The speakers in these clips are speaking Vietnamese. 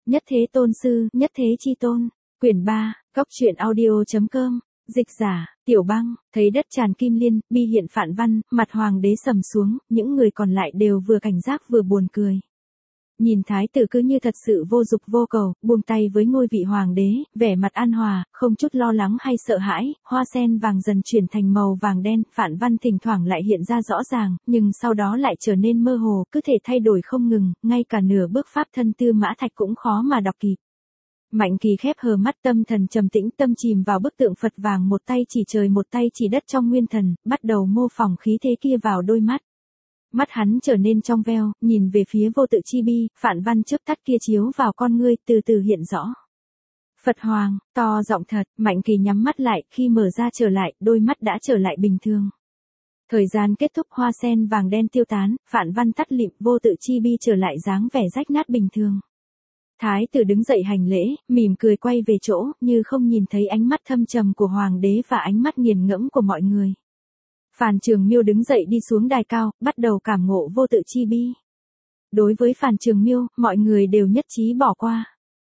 Nhất thế tôn sư, nhất thế chi tôn. Quyển 3, Cốc truyện audio.com. Dịch giả, Tiểu Băng, thấy đất tràn kim liên, bi hiện phạn văn, mặt hoàng đế sầm xuống, những người còn lại đều vừa cảnh giác vừa buồn cười. Nhìn thái tử cứ như thật sự vô dục vô cầu, buông tay với ngôi vị hoàng đế, vẻ mặt an hòa, không chút lo lắng hay sợ hãi, hoa sen vàng dần chuyển thành màu vàng đen, phạn văn thỉnh thoảng lại hiện ra rõ ràng, nhưng sau đó lại trở nên mơ hồ, cứ thể thay đổi không ngừng, ngay cả nửa bước pháp thân Tư Mã Thạch cũng khó mà đọc kịp. Mạnh Kỳ khép hờ mắt, tâm thần trầm tĩnh, tâm chìm vào bức tượng Phật vàng, một tay chỉ trời một tay chỉ đất trong nguyên thần, bắt đầu mô phỏng khí thế kia vào đôi mắt. Mắt hắn trở nên trong veo, nhìn về phía vô tự chi bi, phạn văn chớp tắt kia chiếu vào con ngươi, từ từ hiện rõ. Phật Hoàng, to giọng thật, Mạnh Kỳ nhắm mắt lại, khi mở ra trở lại, đôi mắt đã trở lại bình thường. Thời gian kết thúc, hoa sen vàng đen tiêu tán, phạn văn tắt lịm, vô tự chi bi trở lại dáng vẻ rách nát bình thường. Thái tử đứng dậy hành lễ, mỉm cười quay về chỗ, như không nhìn thấy ánh mắt thâm trầm của hoàng đế và ánh mắt nghiền ngẫm của mọi người. Phàn Trường Miêu đứng dậy đi xuống đài cao, bắt đầu cảm ngộ vô tự chi bi. Đối với Phàn Trường Miêu, mọi người đều nhất trí bỏ qua.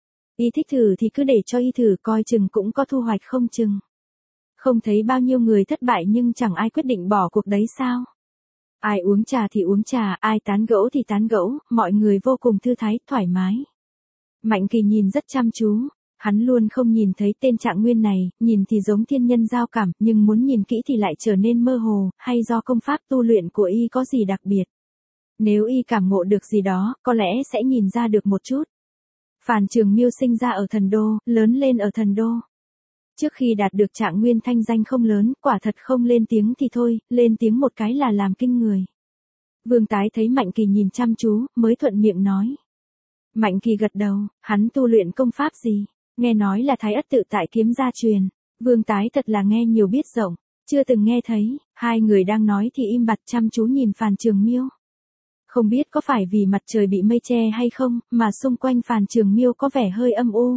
Y thích thử thì cứ để cho y thử, coi chừng cũng có thu hoạch không chừng. Không thấy bao nhiêu người thất bại nhưng chẳng ai quyết định bỏ cuộc đấy sao? Ai uống trà thì uống trà, ai tán gẫu thì tán gẫu, mọi người vô cùng thư thái, thoải mái. Mạnh Kỳ nhìn rất chăm chú. Hắn luôn không nhìn thấy tên Trạng Nguyên này, nhìn thì giống thiên nhân giao cảm, nhưng muốn nhìn kỹ thì lại trở nên mơ hồ, hay do công pháp tu luyện của y có gì đặc biệt. Nếu y cảm ngộ được gì đó, có lẽ sẽ nhìn ra được một chút. Phàn Trường Miêu sinh ra ở Thần Đô, lớn lên ở Thần Đô. Trước khi đạt được Trạng Nguyên thanh danh không lớn, quả thật không lên tiếng thì thôi, lên tiếng một cái là làm kinh người. Vương Tái thấy Mạnh Kỳ nhìn chăm chú, mới thuận miệng nói. Mạnh Kỳ gật đầu, hắn tu luyện công pháp gì? Nghe nói là Thái Ất Tự Tại Kiếm gia truyền. Vương Tái thật là nghe nhiều biết rộng, chưa từng nghe thấy. Hai người đang nói thì im bặt chăm chú nhìn Phàn Trường Miêu. Không biết có phải vì mặt trời bị mây che hay không, mà xung quanh Phàn Trường Miêu có vẻ hơi âm u.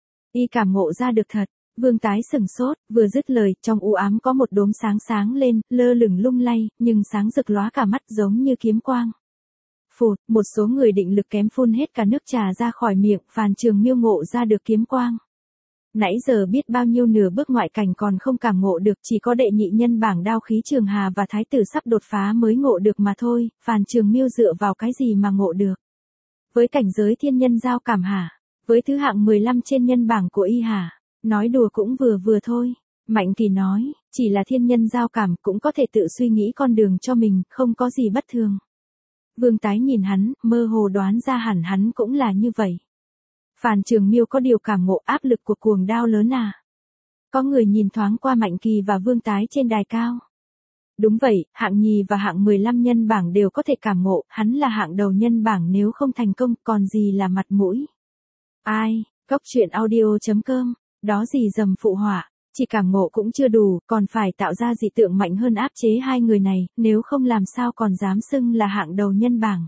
Y cảm ngộ ra được thật. Vương Tái sửng sốt, vừa dứt lời, trong u ám có một đốm sáng sáng lên, lơ lửng lung lay, nhưng sáng rực lóa cả mắt giống như kiếm quang. Phụt, một số người định lực kém phun hết cả nước trà ra khỏi miệng, Phàn Trường Miêu ngộ ra được kiếm quang. Nãy giờ biết bao nhiêu nửa bước ngoại cảnh còn không cảm ngộ được, chỉ có đệ nhị nhân bảng Đao Khí Trường Hà và thái tử sắp đột phá mới ngộ được mà thôi. Phàn Trường Miêu dựa vào cái gì mà ngộ được? Với cảnh giới thiên nhân giao cảm hả? Với thứ hạng 15 trên nhân bảng của y hả? Nói đùa cũng vừa vừa thôi. Mạnh Kỳ nói, chỉ là thiên nhân giao cảm cũng có thể tự suy nghĩ con đường cho mình, không có gì bất thường. Vương Tái nhìn hắn, mơ hồ đoán ra hẳn hắn cũng là như vậy. Phàn Trường Miêu có điều cảm ngộ, áp lực của cuồng đao lớn à? Có người nhìn thoáng qua Mạnh Kỳ và Vương Tái trên đài cao. Đúng vậy, hạng nhì và hạng 15 nhân bảng đều có thể cảm ngộ, hắn là hạng đầu nhân bảng, nếu không thành công, còn gì là mặt mũi. Ai, Cốc truyện audio.com, đó gì dầm phụ họa. Chỉ cảm ngộ cũng chưa đủ, còn phải tạo ra dị tượng mạnh hơn áp chế hai người này, nếu không làm sao còn dám xưng là hạng đầu nhân bảng.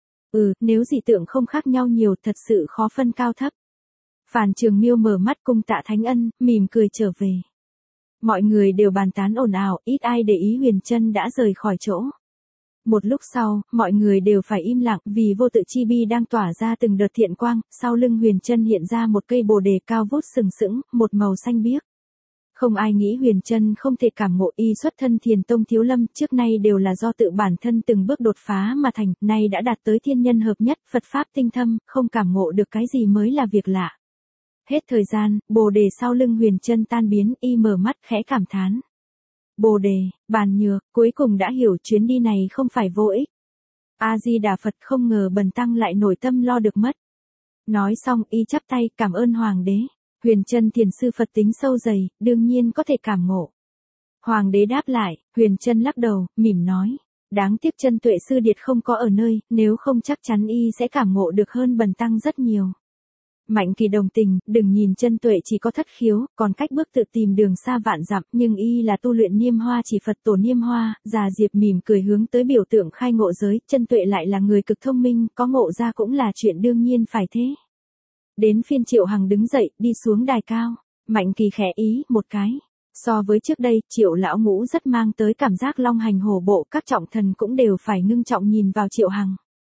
Nếu dị tượng không khác nhau nhiều, thật sự khó phân cao thấp. Phàn Trường Miêu mở mắt cung tạ thánh ân, mỉm cười trở về. Mọi người đều bàn tán ồn ào, ít ai để ý Huyền Trân đã rời khỏi chỗ. Một lúc sau, mọi người đều phải im lặng, vì vô tự chi bi đang tỏa ra từng đợt thiện quang, sau lưng Huyền Trân hiện ra một cây bồ đề cao vút sừng sững, một màu xanh biếc. Không ai nghĩ Huyền Trân không thể cảm ngộ, y xuất thân Thiền Tông Thiếu Lâm, trước nay đều là do tự bản thân từng bước đột phá mà thành, nay đã đạt tới thiên nhân hợp nhất, Phật pháp tinh thâm, không cảm ngộ được cái gì mới là việc lạ. Hết thời gian, bồ đề sau lưng Huyền Trân tan biến, y mở mắt khẽ cảm thán. Bồ đề, bàn nhược, cuối cùng đã hiểu chuyến đi này không phải vô ích. A Di Đà Phật, không ngờ bần tăng lại nổi tâm lo được mất. Nói xong, y chắp tay cảm ơn Hoàng đế. Huyền Trân thiền sư Phật tính sâu dày, đương nhiên có thể cảm ngộ. Hoàng đế đáp lại, Huyền Trân lắc đầu, mỉm nói. Đáng tiếc Trân Tuệ sư điệt không có ở nơi, nếu không chắc chắn y sẽ cảm ngộ được hơn bần tăng rất nhiều. Mạnh Kỳ đồng tình, đừng nhìn Trân Tuệ chỉ có thất khiếu, còn cách bước tự tìm đường xa vạn dặm, nhưng y là tu luyện Niêm Hoa chỉ Phật tổ Niêm Hoa. Già Diệp mỉm cười hướng tới biểu tượng khai ngộ giới, Trân Tuệ lại là người cực thông minh, có ngộ ra cũng là chuyện đương nhiên phải thế. Đến phiên Triệu Hằng đứng dậy, đi xuống đài cao. Mạnh Kỳ khẽ ý một cái. So với trước đây, Triệu lão ngũ rất mang tới cảm giác long hành hổ bộ, các trọng thần cũng đều phải ngưng trọng nhìn vào Triệu Hằng.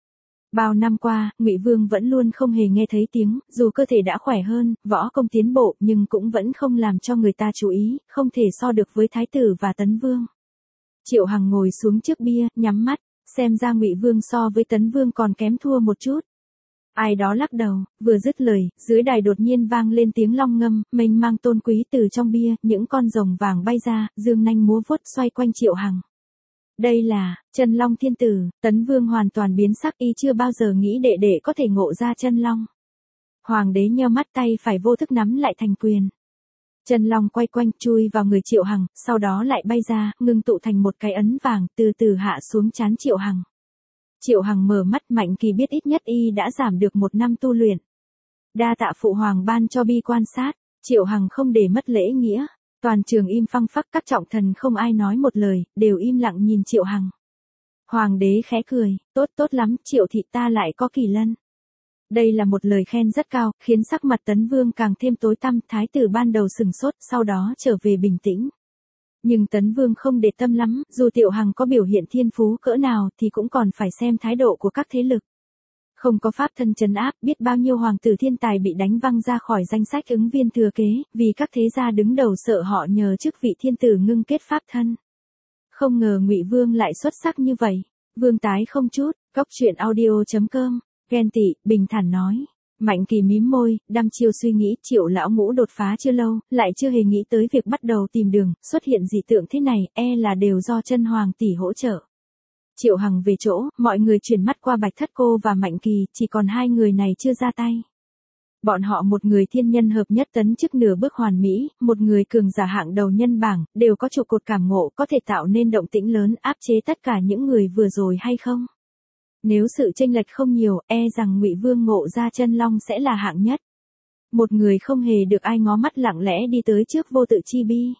Bao năm qua, Ngụy Vương vẫn luôn không hề nghe thấy tiếng, dù cơ thể đã khỏe hơn, võ công tiến bộ nhưng cũng vẫn không làm cho người ta chú ý, không thể so được với Thái tử và Tấn Vương. Triệu Hằng ngồi xuống trước bia, nhắm mắt, xem ra Ngụy Vương so với Tấn Vương còn kém thua một chút. Ai đó lắc đầu, vừa dứt lời, dưới đài đột nhiên vang lên tiếng long ngâm, mênh mang tôn quý từ trong bia, những con rồng vàng bay ra, dương nanh múa vuốt xoay quanh Triệu Hằng. Đây là Chân Long Thiên Tử. Tấn Vương hoàn toàn biến sắc, y chưa bao giờ nghĩ đệ đệ có thể ngộ ra chân long. Hoàng đế nheo mắt, tay phải vô thức nắm lại thành quyền. Chân long quay quanh chui vào người Triệu Hằng, sau đó lại bay ra, ngưng tụ thành một cái ấn vàng, từ từ hạ xuống trán Triệu Hằng. Triệu Hằng mở mắt, Mạnh Kỳ biết ít nhất y đã giảm được 1 năm tu luyện. Đa tạ phụ hoàng ban cho bi quan sát. Triệu Hằng không để mất lễ nghĩa. Toàn trường im phăng phắc, các trọng thần không ai nói một lời, đều im lặng nhìn Triệu Hằng. Hoàng đế khẽ cười, tốt lắm, Triệu thị ta lại có kỳ lân. Đây là một lời khen rất cao, khiến sắc mặt Tấn Vương càng thêm tối tăm, thái tử ban đầu sừng sốt, sau đó trở về bình tĩnh. Nhưng Tấn Vương không để tâm lắm, dù Triệu Hằng có biểu hiện thiên phú cỡ nào thì cũng còn phải xem thái độ của các thế lực. Không có pháp thân trấn áp, biết bao nhiêu hoàng tử thiên tài bị đánh văng ra khỏi danh sách ứng viên thừa kế, vì các thế gia đứng đầu sợ họ nhờ chức vị thiên tử ngưng kết pháp thân. Không ngờ Ngụy Vương lại xuất sắc như vậy. Vương tái không chút. Cóc truyện audio.com. Ghen tị, bình thản nói. Mạnh Kỳ mím môi, đăm chiêu suy nghĩ, Triệu lão ngũ đột phá chưa lâu, lại chưa hề nghĩ tới việc bắt đầu tìm đường, xuất hiện dị tượng thế này, là đều do Chân Hoàng tỷ hỗ trợ. Triệu Hằng về chỗ, mọi người chuyển mắt qua Bạch Thất Cô và Mạnh Kỳ, chỉ còn 2 người này chưa ra tay. Bọn họ một người thiên nhân hợp nhất tấn chức nửa bước hoàn mỹ, một người cường giả hạng đầu nhân bảng, đều có trụ cột cảm ngộ có thể tạo nên động tĩnh lớn áp chế tất cả những người vừa rồi hay không? Nếu sự chênh lệch không nhiều, rằng Ngụy Vương ngộ ra chân long sẽ là hạng nhất. Một người không hề được ai ngó mắt lặng lẽ đi tới trước Vô Tự Chi Bi.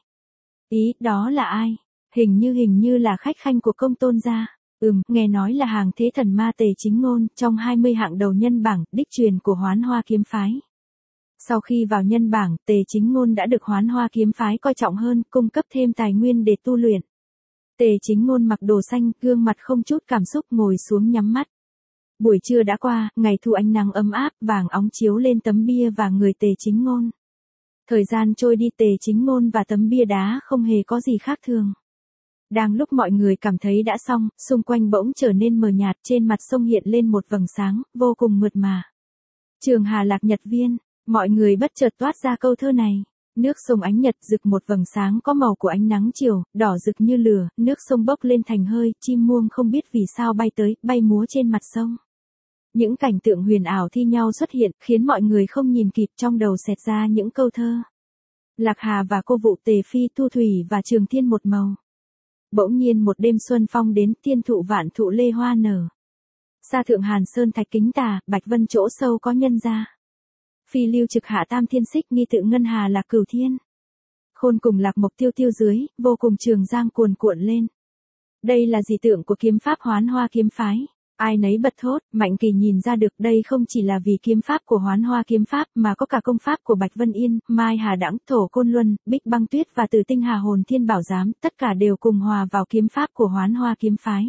Ý, đó là ai? Hình như là khách khanh của Công Tôn gia. Nghe nói là hàng thế thần ma Tề Chính Ngôn, trong 20 hạng đầu nhân bảng, đích truyền của Hoán Hoa kiếm phái. Sau khi vào nhân bảng, Tề Chính Ngôn đã được Hoán Hoa kiếm phái coi trọng hơn, cung cấp thêm tài nguyên để tu luyện. Tề Chính Ngôn mặc đồ xanh, gương mặt không chút cảm xúc ngồi xuống nhắm mắt. Buổi trưa đã qua, ngày thu ánh nắng ấm áp, vàng óng chiếu lên tấm bia và người Tề Chính Ngôn. Thời gian trôi đi, Tề Chính Ngôn và tấm bia đá không hề có gì khác thường. Đang lúc mọi người cảm thấy đã xong, xung quanh bỗng trở nên mờ nhạt, trên mặt sông hiện lên một vầng sáng, vô cùng mượt mà. Trường Hà Lạc Nhật Viên, mọi người bất chợt toát ra câu thơ này. Nước sông ánh nhật rực một vầng sáng có màu của ánh nắng chiều, đỏ rực như lửa, nước sông bốc lên thành hơi, chim muông không biết vì sao bay tới, bay múa trên mặt sông. Những cảnh tượng huyền ảo thi nhau xuất hiện, khiến mọi người không nhìn kịp, trong đầu xẹt ra những câu thơ. Lạc Hà và cô vụ Tề Phi thu thủy và Trường Thiên một màu. Bỗng nhiên một đêm xuân phong đến, thiên thụ vạn thụ lê hoa nở. Sa thượng Hàn Sơn thạch kính tà, Bạch Vân chỗ sâu có nhân gia. Phi lưu trực hạ tam thiên xích, nghi tự ngân hà lạc cửu thiên. Khôn cùng lạc mộc tiêu tiêu dưới, vô cùng trường giang cuồn cuộn lên. Đây là dị tượng của kiếm pháp Hoán Hoa kiếm phái. Ai nấy bật thốt, Mạnh Kỳ nhìn ra được đây không chỉ là vì kiếm pháp của Hoán Hoa kiếm pháp mà có cả công pháp của Bạch Vân Yên, Mai Hà Đãng, Thổ Côn Luân, Bích Băng Tuyết và Tử Tinh Hà Hồn Thiên Bảo Giám, tất cả đều cùng hòa vào kiếm pháp của Hoán Hoa kiếm phái.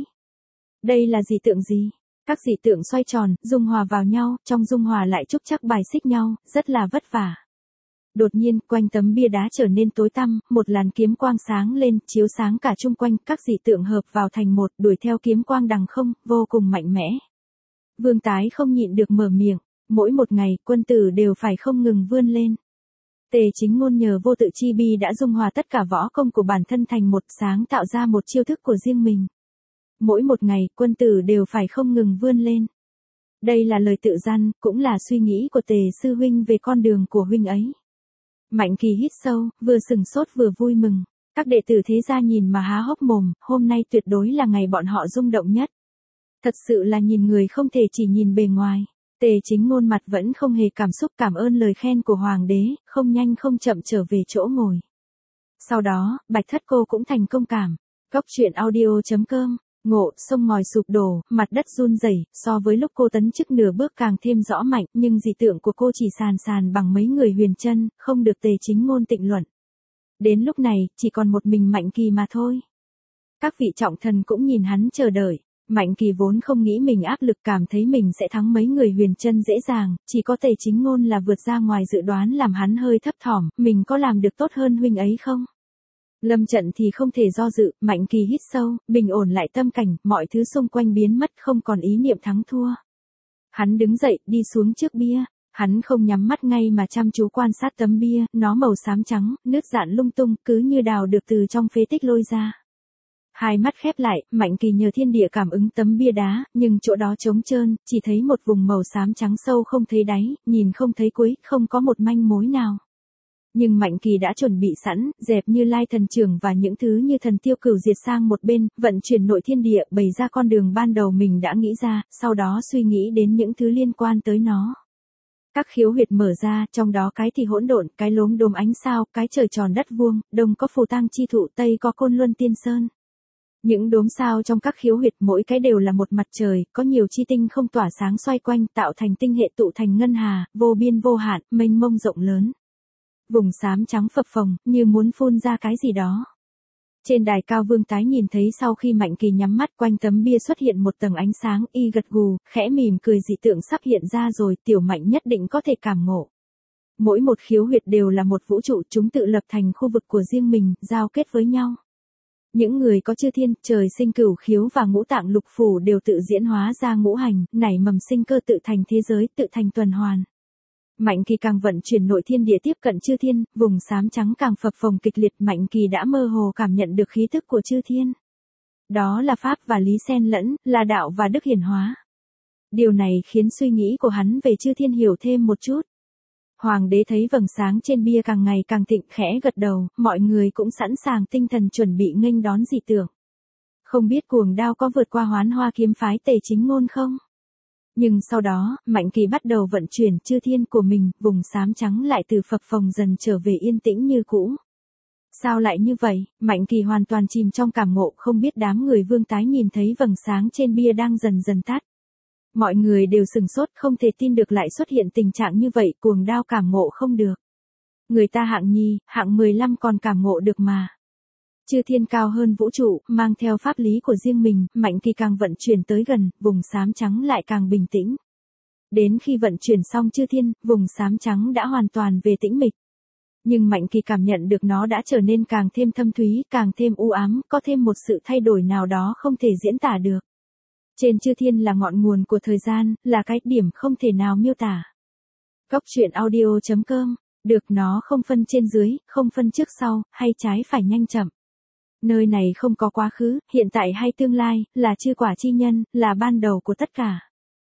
Đây là dị tượng gì? Các dị tượng xoay tròn, dung hòa vào nhau, trong dung hòa lại trúc chắc bài xích nhau, rất là vất vả. Đột nhiên, quanh tấm bia đá trở nên tối tăm, một làn kiếm quang sáng lên, chiếu sáng cả chung quanh, các dị tượng hợp vào thành một, đuổi theo kiếm quang đằng không, vô cùng mạnh mẽ. Vương tái không nhịn được mở miệng, mỗi một ngày, quân tử đều phải không ngừng vươn lên. Tề Chính Ngôn nhờ Vô Tự Chi Bi đã dung hòa tất cả võ công của bản thân thành một, sáng tạo ra một chiêu thức của riêng mình. Mỗi một ngày, quân tử đều phải không ngừng vươn lên. Đây là lời tự dặn, cũng là suy nghĩ của Tề sư huynh về con đường của huynh ấy. Mạnh Kỳ hít sâu, vừa sừng sốt vừa vui mừng. Các đệ tử thế gia nhìn mà há hốc mồm, hôm nay tuyệt đối là ngày bọn họ rung động nhất. Thật sự là nhìn người không thể chỉ nhìn bề ngoài. Tề Chính Ngôn mặt vẫn không hề cảm xúc, cảm ơn lời khen của hoàng đế, không nhanh không chậm trở về chỗ ngồi. Sau đó, Bạch Thất Cô cũng thành công cảm. Cóc truyện audio.com. Ngộ, sông ngòi sụp đổ, mặt đất run rẩy, so với lúc cô tấn chức nửa bước càng thêm rõ mạnh, nhưng dị tượng của cô chỉ sàn bằng mấy người huyền chân, không được Tề Chính Ngôn tịnh luận. Đến lúc này, chỉ còn một mình Mạnh Kỳ mà thôi. Các vị trọng thần cũng nhìn hắn chờ đợi. Mạnh Kỳ vốn không nghĩ mình áp lực, cảm thấy mình sẽ thắng mấy người Huyền Trân dễ dàng, chỉ có Tề Chính Ngôn là vượt ra ngoài dự đoán làm hắn hơi thấp thỏm, mình có làm được tốt hơn huynh ấy không? Lâm trận thì không thể do dự, Mạnh Kỳ hít sâu, bình ổn lại tâm cảnh, mọi thứ xung quanh biến mất không còn ý niệm thắng thua. Hắn đứng dậy, đi xuống trước bia. Hắn không nhắm mắt ngay mà chăm chú quan sát tấm bia, nó màu xám trắng, nứt rạn lung tung, cứ như đào được từ trong phế tích lôi ra. Hai mắt khép lại, Mạnh Kỳ nhờ thiên địa cảm ứng tấm bia đá, nhưng chỗ đó trống trơn, chỉ thấy một vùng màu xám trắng sâu không thấy đáy, nhìn không thấy cuối, không có một manh mối nào. Nhưng Mạnh Kỳ đã chuẩn bị sẵn, dẹp Như Lai thần trưởng và những thứ như thần tiêu cửu diệt sang một bên, vận chuyển nội thiên địa, bày ra con đường ban đầu mình đã nghĩ ra, sau đó suy nghĩ đến những thứ liên quan tới nó. Các khiếu huyệt mở ra, trong đó cái thì hỗn độn, cái lốm đốm ánh sao, cái trời tròn đất vuông, đông có phù tang chi thụ, tây có côn luân tiên sơn. Những đốm sao trong các khiếu huyệt mỗi cái đều là một mặt trời, có nhiều chi tinh không tỏa sáng xoay quanh, tạo thành tinh hệ tụ thành ngân hà, vô biên vô hạn, mênh mông rộng lớn. Vùng xám trắng phập phồng, như muốn phun ra cái gì đó. Trên đài cao Vương Tái nhìn thấy sau khi Mạnh Kỳ nhắm mắt, quanh tấm bia xuất hiện một tầng ánh sáng, y gật gù, khẽ mỉm cười, dị tượng sắp hiện ra rồi, tiểu Mạnh nhất định có thể cảm ngộ. Mỗi một khiếu huyệt đều là một vũ trụ, chúng tự lập thành khu vực của riêng mình, giao kết với nhau. Những người có chư thiên, trời sinh cửu khiếu và ngũ tạng lục phủ đều tự diễn hóa ra ngũ hành, nảy mầm sinh cơ, tự thành thế giới, tự thành tuần hoàn. Mạnh Kỳ càng vận chuyển nội thiên địa tiếp cận chư thiên, vùng xám trắng càng phập phồng kịch liệt, Mạnh Kỳ đã mơ hồ cảm nhận được khí tức của chư thiên. Đó là pháp và lý xen lẫn, là đạo và đức hiển hóa. Điều này khiến suy nghĩ của hắn về chư thiên hiểu thêm một chút. Hoàng đế thấy vầng sáng trên bia càng ngày càng thịnh, khẽ gật đầu, mọi người cũng sẵn sàng tinh thần chuẩn bị nghênh đón dị tượng. Không biết cuồng đao có vượt qua Hoán Hoa kiếm phái Tề Chính Ngôn không? Nhưng sau đó, Mạnh Kỳ bắt đầu vận chuyển chư thiên của mình, vùng xám trắng lại từ phập phồng dần trở về yên tĩnh như cũ. Sao lại như vậy? Mạnh Kỳ hoàn toàn chìm trong cảm ngộ, không biết đám người Vương Tái nhìn thấy vầng sáng trên bia đang dần dần tắt. Mọi người đều sửng sốt, không thể tin được lại xuất hiện tình trạng như vậy, cuồng đao cảm ngộ không được. Người ta hạng nhì, hạng 15 còn cảm ngộ được mà. Chư thiên cao hơn vũ trụ, mang theo pháp lý của riêng mình, Mạnh Kỳ càng vận chuyển tới gần, vùng xám trắng lại càng bình tĩnh. Đến khi vận chuyển xong chư thiên, vùng xám trắng đã hoàn toàn về tĩnh mịch. Nhưng Mạnh Kỳ cảm nhận được nó đã trở nên càng thêm thâm thúy, càng thêm u ám, có thêm một sự thay đổi nào đó không thể diễn tả được. Trên chư thiên là ngọn nguồn của thời gian, là cái điểm không thể nào miêu tả. Góc truyện audio.com, được nó không phân trên dưới, không phân trước sau, hay trái phải nhanh chậm. Nơi này không có quá khứ, hiện tại hay tương lai, là chư quả chi nhân, là ban đầu của tất cả.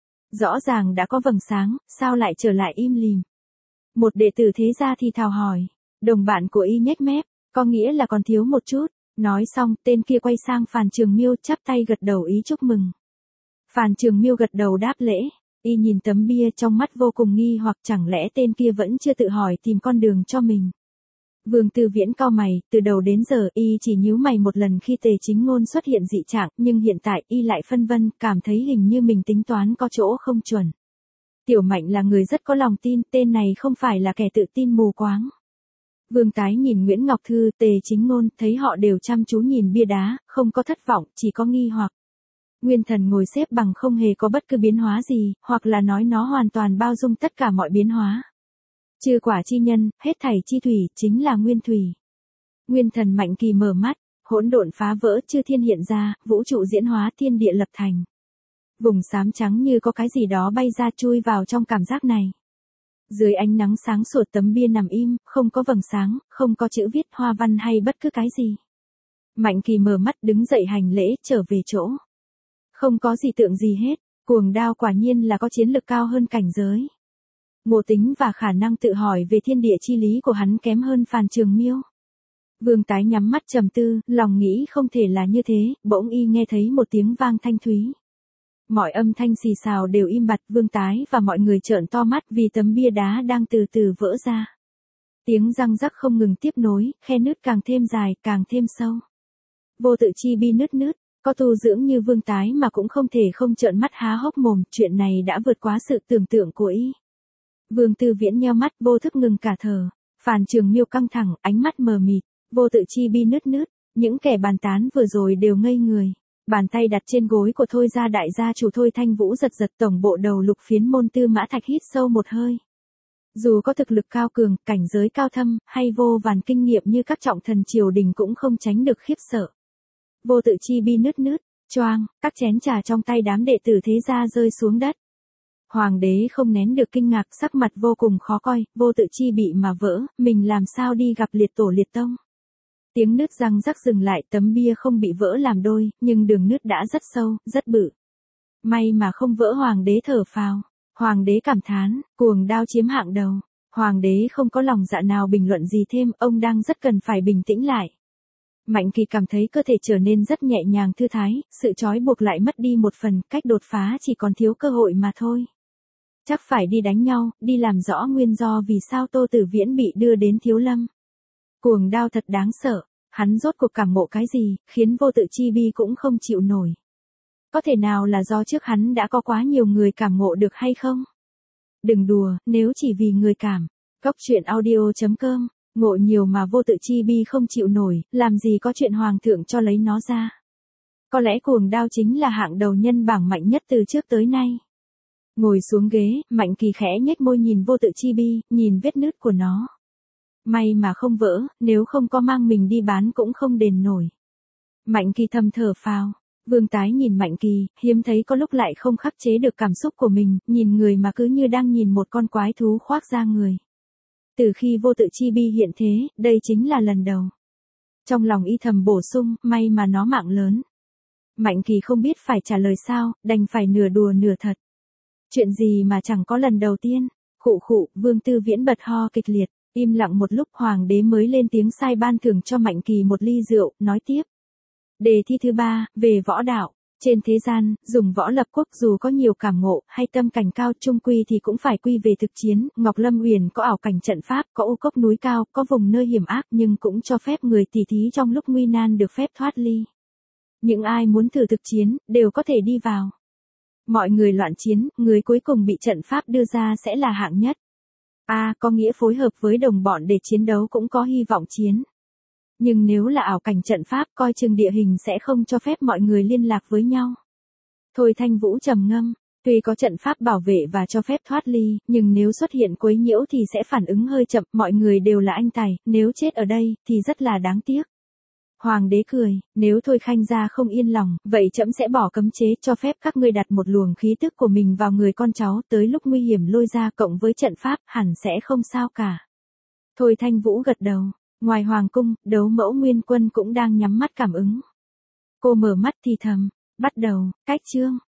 Rõ ràng đã có vầng sáng, sao lại trở lại im lìm? Một đệ tử thế gia thì thào hỏi. Đồng bạn của y nhếch mép, có nghĩa là còn thiếu một chút. Nói xong, tên kia quay sang Phàn Trường Miêu, chắp tay gật đầu ý chúc mừng. Phàn Trường Miêu gật đầu đáp lễ. Y nhìn tấm bia trong mắt vô cùng nghi hoặc, chẳng lẽ tên kia vẫn chưa tự hỏi tìm con đường cho mình. Vương Tư Viễn cau mày, từ đầu đến giờ y chỉ nhíu mày một lần khi Tề Chính Ngôn xuất hiện dị trạng, nhưng hiện tại y lại phân vân, cảm thấy hình như mình tính toán có chỗ không chuẩn. Tiểu Mạnh là người rất có lòng tin, tên này không phải là kẻ tự tin mù quáng. Vương Tái nhìn Nguyễn Ngọc Thư, Tề Chính Ngôn, thấy họ đều chăm chú nhìn bia đá, không có thất vọng, chỉ có nghi hoặc. Nguyên thần ngồi xếp bằng không hề có bất cứ biến hóa gì, hoặc là nói nó hoàn toàn bao dung tất cả mọi biến hóa. Chư quả chi nhân, hết thảy chi thủy, chính là nguyên thủy. Nguyên thần Mạnh Kỳ mở mắt, hỗn độn phá vỡ, chư thiên hiện ra, vũ trụ diễn hóa, thiên địa lập thành. Vùng xám trắng như có cái gì đó bay ra chui vào trong cảm giác này. Dưới ánh nắng sáng sủa tấm bia nằm im, không có vầng sáng, không có chữ viết hoa văn hay bất cứ cái gì. Mạnh Kỳ mở mắt đứng dậy hành lễ, trở về chỗ. Không có gì tượng gì hết, cuồng đao quả nhiên là có chiến lực cao hơn cảnh giới. Ngộ tính và khả năng tự hỏi về thiên địa chi lý của hắn kém hơn Phàn Trường Miêu. Vương Tái nhắm mắt trầm tư, lòng nghĩ không thể là như thế, bỗng y nghe thấy một tiếng vang thanh thúy. Mọi âm thanh xì xào đều im bặt, Vương Tái và mọi người trợn to mắt vì tấm bia đá đang từ từ vỡ ra. Tiếng răng rắc không ngừng tiếp nối, khe nứt càng thêm dài, càng thêm sâu. Vô tự chi bi nứt nứt, có tu dưỡng như Vương Tái mà cũng không thể không trợn mắt há hốc mồm, chuyện này đã vượt quá sự tưởng tượng của y. Vương Tư Viễn nheo mắt, vô thức ngừng cả thở. Phàn Trường Miêu căng thẳng, ánh mắt mờ mịt, vô tự chi bi nứt nứt, những kẻ bàn tán vừa rồi đều ngây người. Bàn tay đặt trên gối của Thôi gia đại gia chủ Thôi Thanh Vũ giật giật tổng bộ đầu Lục Phiến môn Tư Mã Thạch hít sâu một hơi. Dù có thực lực cao cường, cảnh giới cao thâm, hay vô vàn kinh nghiệm như các trọng thần triều đình cũng không tránh được khiếp sợ. Vô Tự Chi bi nứt nứt, choang, các chén trà trong tay đám đệ tử thế gia rơi xuống đất. Hoàng đế không nén được kinh ngạc, sắc mặt vô cùng khó coi, Vô Tự Chi bị mà vỡ, mình làm sao đi gặp liệt tổ liệt tông. Tiếng nứt răng rắc dừng lại, tấm bia không bị vỡ làm đôi, nhưng đường nứt đã rất sâu, rất bự. May mà không vỡ, hoàng đế thở phào. Hoàng đế cảm thán, cuồng đao chiếm hạng đầu. Hoàng đế không có lòng dạ nào bình luận gì thêm, ông đang rất cần phải bình tĩnh lại. Mạnh Kỳ cảm thấy cơ thể trở nên rất nhẹ nhàng thư thái, sự trói buộc lại mất đi một phần, cách đột phá chỉ còn thiếu cơ hội mà thôi. Chắc phải đi đánh nhau, đi làm rõ nguyên do vì sao Tô Tử Viễn bị đưa đến Thiếu Lâm. Cuồng đao thật đáng sợ, hắn rốt cuộc cảm ngộ cái gì, khiến Vô Tự Chi bi cũng không chịu nổi. Có thể nào là do trước hắn đã có quá nhiều người cảm ngộ được hay không? Đừng đùa, nếu chỉ vì người cảm. Góc truyện audio.com, ngộ nhiều mà Vô Tự Chi bi không chịu nổi, làm gì có chuyện hoàng thượng cho lấy nó ra. Có lẽ cuồng đao chính là hạng đầu nhân bảng mạnh nhất từ trước tới nay. Ngồi xuống ghế, Mạnh Kỳ khẽ nhếch môi nhìn Vô Tự Chi bi, nhìn vết nứt của nó. May mà không vỡ, nếu không có mang mình đi bán cũng không đền nổi. Mạnh Kỳ thầm thở phào. Vương Tái nhìn Mạnh Kỳ, hiếm thấy có lúc lại không khắc chế được cảm xúc của mình, nhìn người mà cứ như đang nhìn một con quái thú khoác da người. Từ khi Vô Tự Chi bi hiện thế, đây chính là lần đầu. Trong lòng y thầm bổ sung, may mà nó mạng lớn. Mạnh Kỳ không biết phải trả lời sao, đành phải nửa đùa nửa thật. Chuyện gì mà chẳng có lần đầu tiên. Khụ khụ, Vương Tư Viễn bật ho kịch liệt, im lặng một lúc, hoàng đế mới lên tiếng sai ban thưởng cho Mạnh Kỳ một ly rượu, nói tiếp. Đề thi thứ 3, về võ đạo. Trên thế gian, dùng võ lập quốc dù có nhiều cảm ngộ, hay tâm cảnh cao, chung quy thì cũng phải quy về thực chiến. Ngọc Lâm Uyển có ảo cảnh trận pháp, có u cốc núi cao, có vùng nơi hiểm ác, nhưng cũng cho phép người tỉ thí trong lúc nguy nan được phép thoát ly. Những ai muốn thử thực chiến, đều có thể đi vào. Mọi người loạn chiến, người cuối cùng bị trận pháp đưa ra sẽ là hạng nhất. Có nghĩa phối hợp với đồng bọn để chiến đấu cũng có hy vọng chiến. Nhưng nếu là ảo cảnh trận pháp, coi chừng địa hình sẽ không cho phép mọi người liên lạc với nhau. Thôi Thanh Vũ trầm ngâm, tuy có trận pháp bảo vệ và cho phép thoát ly, nhưng nếu xuất hiện quấy nhiễu thì sẽ phản ứng hơi chậm, mọi người đều là anh tài, nếu chết ở đây, thì rất là đáng tiếc. Hoàng đế cười, nếu Thôi Khanh gia không yên lòng, vậy trẫm sẽ bỏ cấm chế cho phép các ngươi đặt một luồng khí tức của mình vào người con cháu, tới lúc nguy hiểm lôi ra cộng với trận pháp, hẳn sẽ không sao cả. Thôi Thanh Vũ gật đầu. Ngoài hoàng cung, Đấu Mẫu Nguyên Quân cũng đang nhắm mắt cảm ứng. Cô mở mắt thì thầm, bắt đầu, cách chương.